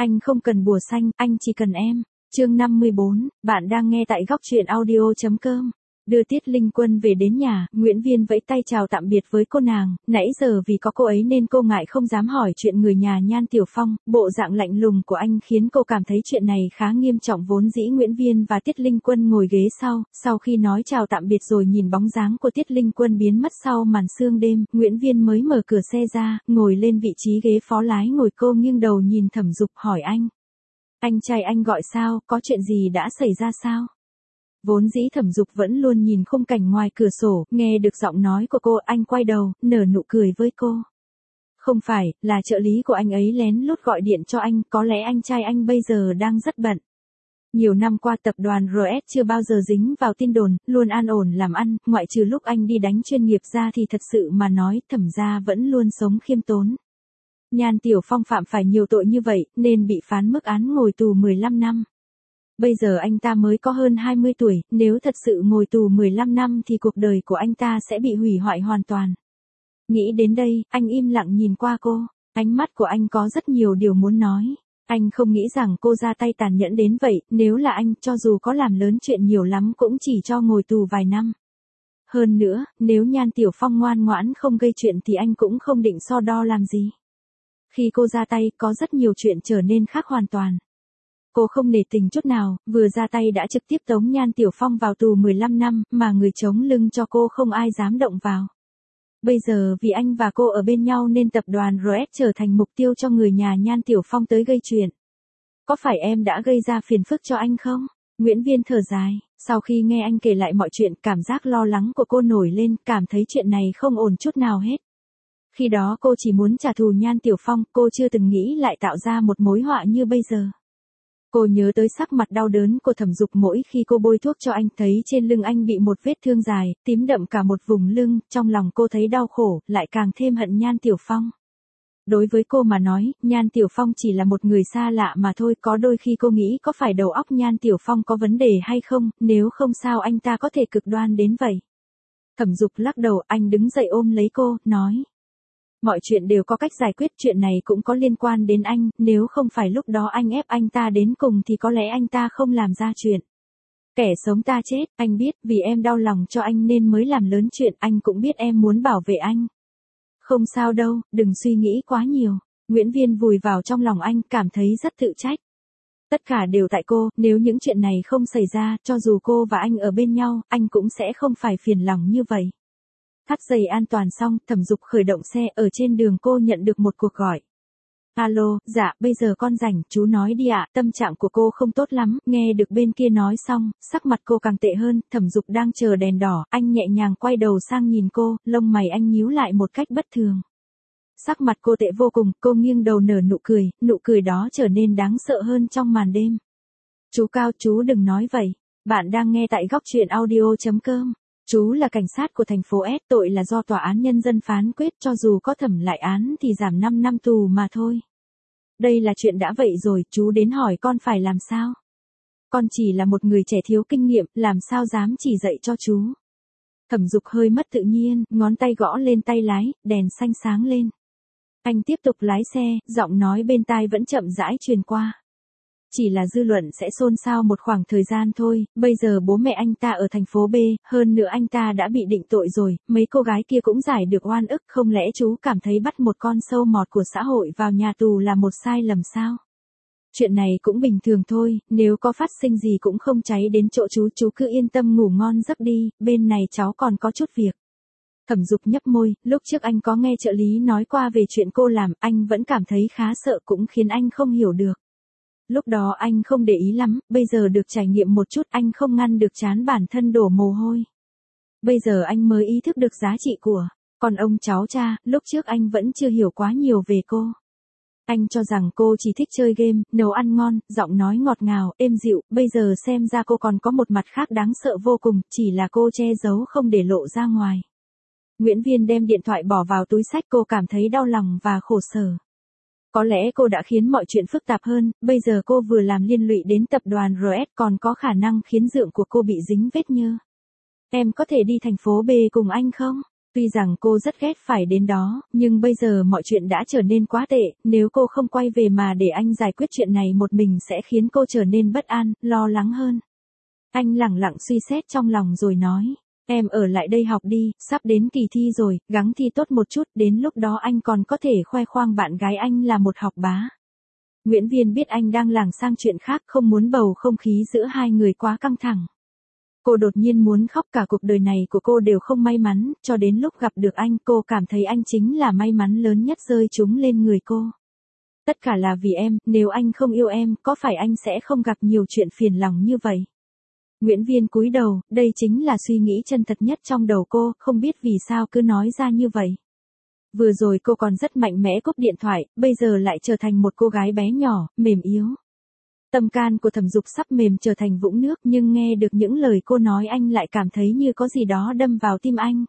Anh không cần bùa xanh, anh chỉ cần em. Chương 54, bạn đang nghe tại góc truyện audio.com. Đưa Tiết Linh Quân về đến nhà, Nguyễn Viên vẫy tay chào tạm biệt với cô nàng, nãy giờ vì có cô ấy nên cô ngại không dám hỏi chuyện người nhà Nhan Tiểu Phong, bộ dạng lạnh lùng của anh khiến cô cảm thấy chuyện này khá nghiêm trọng. Vốn dĩ Nguyễn Viên và Tiết Linh Quân ngồi ghế sau khi nói chào tạm biệt rồi nhìn bóng dáng của Tiết Linh Quân biến mất sau màn sương đêm, Nguyễn Viên mới mở cửa xe ra, ngồi lên vị trí ghế phó lái ngồi. Cô nghiêng đầu nhìn Thẩm Dục hỏi anh trai anh gọi sao, có chuyện gì đã xảy ra sao? Vốn dĩ Thẩm Dục vẫn luôn nhìn khung cảnh ngoài cửa sổ, nghe được giọng nói của cô, anh quay đầu, nở nụ cười với cô. Không phải, là trợ lý của anh ấy lén lút gọi điện cho anh, có lẽ anh trai anh bây giờ đang rất bận. Nhiều năm qua tập đoàn RS chưa bao giờ dính vào tin đồn, luôn an ổn làm ăn, ngoại trừ lúc anh đi đánh chuyên nghiệp ra thì thật sự mà nói, Thẩm gia vẫn luôn sống khiêm tốn. Nhan Tiểu Phong phạm phải nhiều tội như vậy, nên bị phán mức án ngồi tù 15 năm. Bây giờ anh ta mới có hơn 20 tuổi, nếu thật sự ngồi tù 15 năm thì cuộc đời của anh ta sẽ bị hủy hoại hoàn toàn. Nghĩ đến đây, anh im lặng nhìn qua cô, ánh mắt của anh có rất nhiều điều muốn nói. Anh không nghĩ rằng cô ra tay tàn nhẫn đến vậy, nếu là anh, cho dù có làm lớn chuyện nhiều lắm cũng chỉ cho ngồi tù vài năm. Hơn nữa, nếu Nhan Tiểu Phong ngoan ngoãn không gây chuyện thì anh cũng không định so đo làm gì. Khi cô ra tay, có rất nhiều chuyện trở nên khác hoàn toàn. Cô không nể tình chút nào, vừa ra tay đã trực tiếp tống Nhan Tiểu Phong vào tù 15 năm, mà người chống lưng cho cô không ai dám động vào. Bây giờ vì anh và cô ở bên nhau nên tập đoàn RS trở thành mục tiêu cho người nhà Nhan Tiểu Phong tới gây chuyện. Có phải em đã gây ra phiền phức cho anh không? Nguyễn Viên thở dài, sau khi nghe anh kể lại mọi chuyện, cảm giác lo lắng của cô nổi lên, cảm thấy chuyện này không ổn chút nào hết. Khi đó cô chỉ muốn trả thù Nhan Tiểu Phong, cô chưa từng nghĩ lại tạo ra một mối họa như bây giờ. Cô nhớ tới sắc mặt đau đớn của Thẩm Dục mỗi khi cô bôi thuốc cho anh, thấy trên lưng anh bị một vết thương dài, tím đậm cả một vùng lưng, trong lòng cô thấy đau khổ, lại càng thêm hận Nhan Tiểu Phong. Đối với cô mà nói, Nhan Tiểu Phong chỉ là một người xa lạ mà thôi, có đôi khi cô nghĩ có phải đầu óc Nhan Tiểu Phong có vấn đề hay không, nếu không sao anh ta có thể cực đoan đến vậy. Thẩm Dục lắc đầu, anh đứng dậy ôm lấy cô, nói. Mọi chuyện đều có cách giải quyết, chuyện này cũng có liên quan đến anh, nếu không phải lúc đó anh ép anh ta đến cùng thì có lẽ anh ta không làm ra chuyện. Kẻ sống ta chết, anh biết, vì em đau lòng cho anh nên mới làm lớn chuyện, anh cũng biết em muốn bảo vệ anh. Không sao đâu, đừng suy nghĩ quá nhiều. Nguyễn Viên vùi vào trong lòng anh, cảm thấy rất tự trách. Tất cả đều tại cô, nếu những chuyện này không xảy ra, cho dù cô và anh ở bên nhau, anh cũng sẽ không phải phiền lòng như vậy. Thắt dây an toàn xong, Thẩm Dục khởi động xe, ở trên đường cô nhận được một cuộc gọi. Alo, dạ, bây giờ con rảnh, chú nói đi ạ. Tâm trạng của cô không tốt lắm, nghe được bên kia nói xong, sắc mặt cô càng tệ hơn. Thẩm Dục đang chờ đèn đỏ, anh nhẹ nhàng quay đầu sang nhìn cô, lông mày anh nhíu lại một cách bất thường. Sắc mặt cô tệ vô cùng, cô nghiêng đầu nở nụ cười đó trở nên đáng sợ hơn trong màn đêm. Chú Cao, chú đừng nói vậy. Bạn đang nghe tại góc truyện audio.com. Chú là cảnh sát của thành phố S, tội là do tòa án nhân dân phán quyết, cho dù có thẩm lại án thì giảm 5 năm tù mà thôi. Đây là chuyện đã vậy rồi, chú đến hỏi con phải làm sao? Con chỉ là một người trẻ thiếu kinh nghiệm, làm sao dám chỉ dạy cho chú? Thẩm Dục hơi mất tự nhiên, ngón tay gõ lên tay lái, đèn xanh sáng lên. Anh tiếp tục lái xe, giọng nói bên tai vẫn chậm rãi truyền qua. Chỉ là dư luận sẽ xôn xao một khoảng thời gian thôi, bây giờ bố mẹ anh ta ở thành phố B, hơn nữa anh ta đã bị định tội rồi, mấy cô gái kia cũng giải được oan ức, không lẽ chú cảm thấy bắt một con sâu mọt của xã hội vào nhà tù là một sai lầm sao? Chuyện này cũng bình thường thôi, nếu có phát sinh gì cũng không cháy đến chỗ chú cứ yên tâm ngủ ngon giấc đi, bên này cháu còn có chút việc. Thẩm Dục nhấp môi, lúc trước anh có nghe trợ lý nói qua về chuyện cô làm, anh vẫn cảm thấy khá sợ, cũng khiến anh không hiểu được. Lúc đó anh không để ý lắm, bây giờ được trải nghiệm một chút, anh không ngăn được trán bản thân đổ mồ hôi. Bây giờ anh mới ý thức được giá trị của còn ông cháu cha, lúc trước anh vẫn chưa hiểu quá nhiều về cô. Anh cho rằng cô chỉ thích chơi game, nấu ăn ngon, giọng nói ngọt ngào, êm dịu, bây giờ xem ra cô còn có một mặt khác đáng sợ vô cùng, chỉ là cô che giấu không để lộ ra ngoài. Nguyễn Viên đem điện thoại bỏ vào túi xách, cô cảm thấy đau lòng và khổ sở. Có lẽ cô đã khiến mọi chuyện phức tạp hơn, bây giờ cô vừa làm liên lụy đến tập đoàn RS còn có khả năng khiến dượng của cô bị dính vết nhơ. Em có thể đi thành phố B cùng anh không? Tuy rằng cô rất ghét phải đến đó, nhưng bây giờ mọi chuyện đã trở nên quá tệ, nếu cô không quay về mà để anh giải quyết chuyện này một mình sẽ khiến cô trở nên bất an, lo lắng hơn. Anh lẳng lặng suy xét trong lòng rồi nói, em ở lại đây học đi, sắp đến kỳ thi rồi, gắng thi tốt một chút, đến lúc đó anh còn có thể khoe khoang bạn gái anh là một học bá. Nguyễn Viên biết anh đang lảng sang chuyện khác, không muốn bầu không khí giữa hai người quá căng thẳng. Cô đột nhiên muốn khóc, cả cuộc đời này của cô đều không may mắn, cho đến lúc gặp được anh cô cảm thấy anh chính là may mắn lớn nhất rơi trúng lên người cô. Tất cả là vì em, nếu anh không yêu em, có phải anh sẽ không gặp nhiều chuyện phiền lòng như vậy? Nguyễn Viên cúi đầu, đây chính là suy nghĩ chân thật nhất trong đầu cô, không biết vì sao cứ nói ra như vậy. Vừa rồi cô còn rất mạnh mẽ cúp điện thoại, bây giờ lại trở thành một cô gái bé nhỏ, mềm yếu. Tâm can của Thẩm Dục sắp mềm trở thành vũng nước, nhưng nghe được những lời cô nói anh lại cảm thấy như có gì đó đâm vào tim anh.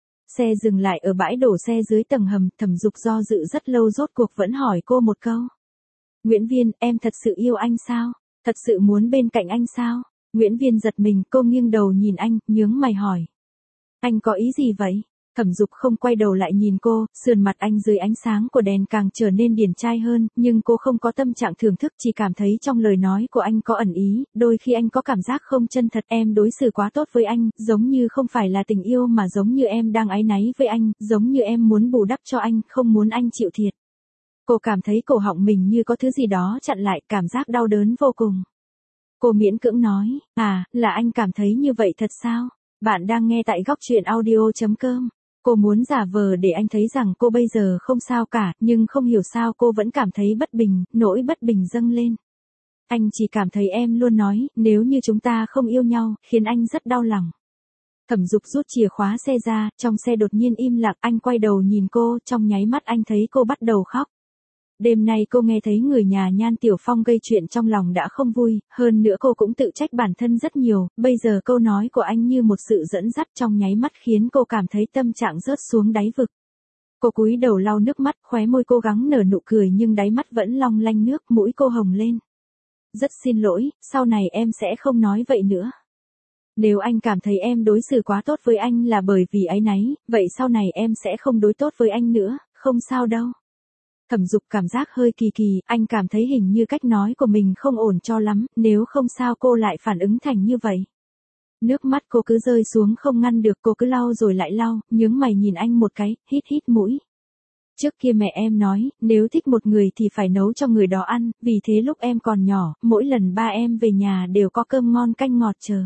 Xe dừng lại ở bãi đổ xe dưới tầng hầm, Thẩm Dục do dự rất lâu rốt cuộc vẫn hỏi cô một câu. Nguyễn Viên, em thật sự yêu anh sao? Thật sự muốn bên cạnh anh sao? Nguyễn Viên giật mình, cô nghiêng đầu nhìn anh, nhướng mày hỏi. Anh có ý gì vậy? Thẩm Dục không quay đầu lại nhìn cô, sườn mặt anh dưới ánh sáng của đèn càng trở nên điển trai hơn, nhưng cô không có tâm trạng thưởng thức, chỉ cảm thấy trong lời nói của anh có ẩn ý, đôi khi anh có cảm giác không chân thật, em đối xử quá tốt với anh, giống như không phải là tình yêu mà giống như em đang áy náy với anh, giống như em muốn bù đắp cho anh, không muốn anh chịu thiệt. Cô cảm thấy cổ họng mình như có thứ gì đó chặn lại, cảm giác đau đớn vô cùng. Cô miễn cưỡng nói, là anh cảm thấy như vậy thật sao? Bạn đang nghe tại góc truyện audio.com. Cô muốn giả vờ để anh thấy rằng cô bây giờ không sao cả, nhưng không hiểu sao cô vẫn cảm thấy bất bình, nỗi bất bình dâng lên. Anh chỉ cảm thấy em luôn nói, nếu như chúng ta không yêu nhau, khiến anh rất đau lòng. Thẩm Dục rút chìa khóa xe ra, trong xe đột nhiên im lặng, anh quay đầu nhìn cô, trong nháy mắt anh thấy cô bắt đầu khóc. Đêm nay cô nghe thấy người nhà Nhan Tiểu Phong gây chuyện trong lòng đã không vui, hơn nữa cô cũng tự trách bản thân rất nhiều, bây giờ câu nói của anh như một sự dẫn dắt trong nháy mắt khiến cô cảm thấy tâm trạng rớt xuống đáy vực. Cô cúi đầu lau nước mắt, khóe môi cố gắng nở nụ cười nhưng đáy mắt vẫn long lanh nước, mũi cô hồng lên. Rất xin lỗi, sau này em sẽ không nói vậy nữa. Nếu anh cảm thấy em đối xử quá tốt với anh là bởi vì áy náy, vậy sau này em sẽ không đối tốt với anh nữa, không sao đâu. Thẩm Dục cảm giác hơi kỳ kỳ, anh cảm thấy hình như cách nói của mình không ổn cho lắm, nếu không sao cô lại phản ứng thành như vậy. Nước mắt cô cứ rơi xuống không ngăn được, cô cứ lau rồi lại lau, nhướng mày nhìn anh một cái, hít hít mũi. Trước kia mẹ em nói, nếu thích một người thì phải nấu cho người đó ăn, vì thế lúc em còn nhỏ, mỗi lần ba em về nhà đều có cơm ngon canh ngọt chờ.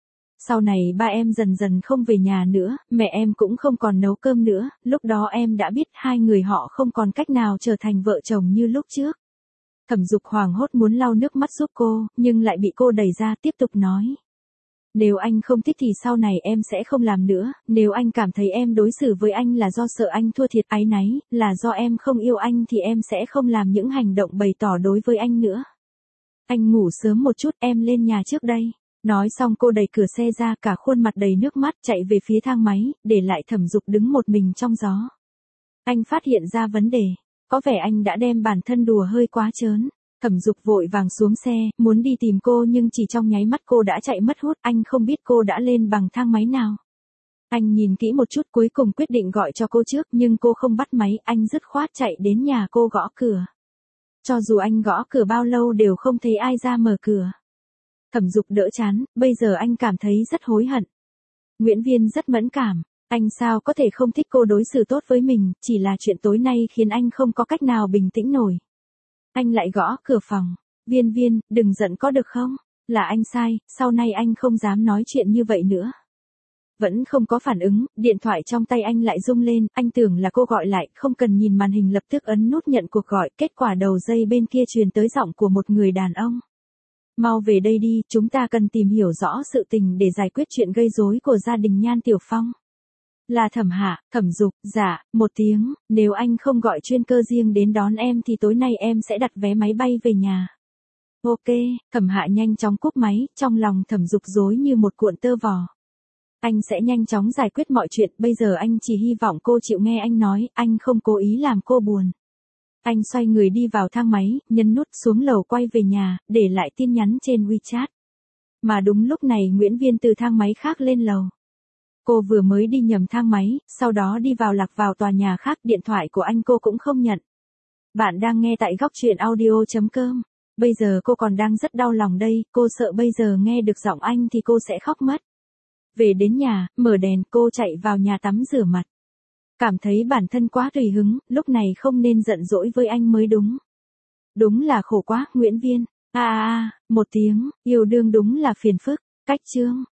Sau này ba em dần dần không về nhà nữa, mẹ em cũng không còn nấu cơm nữa, lúc đó em đã biết hai người họ không còn cách nào trở thành vợ chồng như lúc trước. Thẩm Dục hoảng hốt muốn lau nước mắt giúp cô, nhưng lại bị cô đẩy ra tiếp tục nói. Nếu anh không thích thì sau này em sẽ không làm nữa, nếu anh cảm thấy em đối xử với anh là do sợ anh thua thiệt áy náy, là do em không yêu anh thì em sẽ không làm những hành động bày tỏ đối với anh nữa. Anh ngủ sớm một chút, em lên nhà trước đây. Nói xong cô đẩy cửa xe ra, cả khuôn mặt đầy nước mắt chạy về phía thang máy, để lại Thẩm Dục đứng một mình trong gió. Anh phát hiện ra vấn đề, có vẻ anh đã đem bản thân đùa hơi quá trớn. Thẩm Dục vội vàng xuống xe, muốn đi tìm cô nhưng chỉ trong nháy mắt cô đã chạy mất hút, anh không biết cô đã lên bằng thang máy nào. Anh nhìn kỹ một chút cuối cùng quyết định gọi cho cô trước nhưng cô không bắt máy, anh dứt khoát chạy đến nhà cô gõ cửa. Cho dù anh gõ cửa bao lâu đều không thấy ai ra mở cửa. Thẩm Dục đỡ chán, bây giờ anh cảm thấy rất hối hận. Nguyễn Viên rất mẫn cảm, anh sao có thể không thích cô đối xử tốt với mình, chỉ là chuyện tối nay khiến anh không có cách nào bình tĩnh nổi. Anh lại gõ cửa phòng, Viên, đừng giận có được không? Là anh sai, sau này anh không dám nói chuyện như vậy nữa. Vẫn không có phản ứng, điện thoại trong tay anh lại rung lên, anh tưởng là cô gọi lại, không cần nhìn màn hình lập tức ấn nút nhận cuộc gọi, kết quả đầu dây bên kia truyền tới giọng của một người đàn ông. Mau về đây đi, chúng ta cần tìm hiểu rõ sự tình để giải quyết chuyện gây rối của gia đình Nhan Tiểu Phong. Là Thẩm Hạ, Thẩm Dục, dạ, một tiếng, nếu anh không gọi chuyên cơ riêng đến đón em thì tối nay em sẽ đặt vé máy bay về nhà. Ok, Thẩm Hạ nhanh chóng cúp máy, trong lòng Thẩm Dục rối như một cuộn tơ vò. Anh sẽ nhanh chóng giải quyết mọi chuyện, bây giờ anh chỉ hy vọng cô chịu nghe anh nói, anh không cố ý làm cô buồn. Anh xoay người đi vào thang máy, nhấn nút xuống lầu quay về nhà, để lại tin nhắn trên WeChat. Mà đúng lúc này Nguyễn Viên từ thang máy khác lên lầu. Cô vừa mới đi nhầm thang máy, sau đó đi vào lạc vào tòa nhà khác, điện thoại của anh cô cũng không nhận. Bạn đang nghe tại góc truyện audio.com. Bây giờ cô còn đang rất đau lòng đây, cô sợ bây giờ nghe được giọng anh thì cô sẽ khóc mất. Về đến nhà, mở đèn, cô chạy vào nhà tắm rửa mặt. Cảm thấy bản thân quá tùy hứng, lúc này không nên giận dỗi với anh mới đúng. Đúng là khổ quá, Nguyễn Viên. Một tiếng, yêu đương đúng là phiền phức. Cách chương.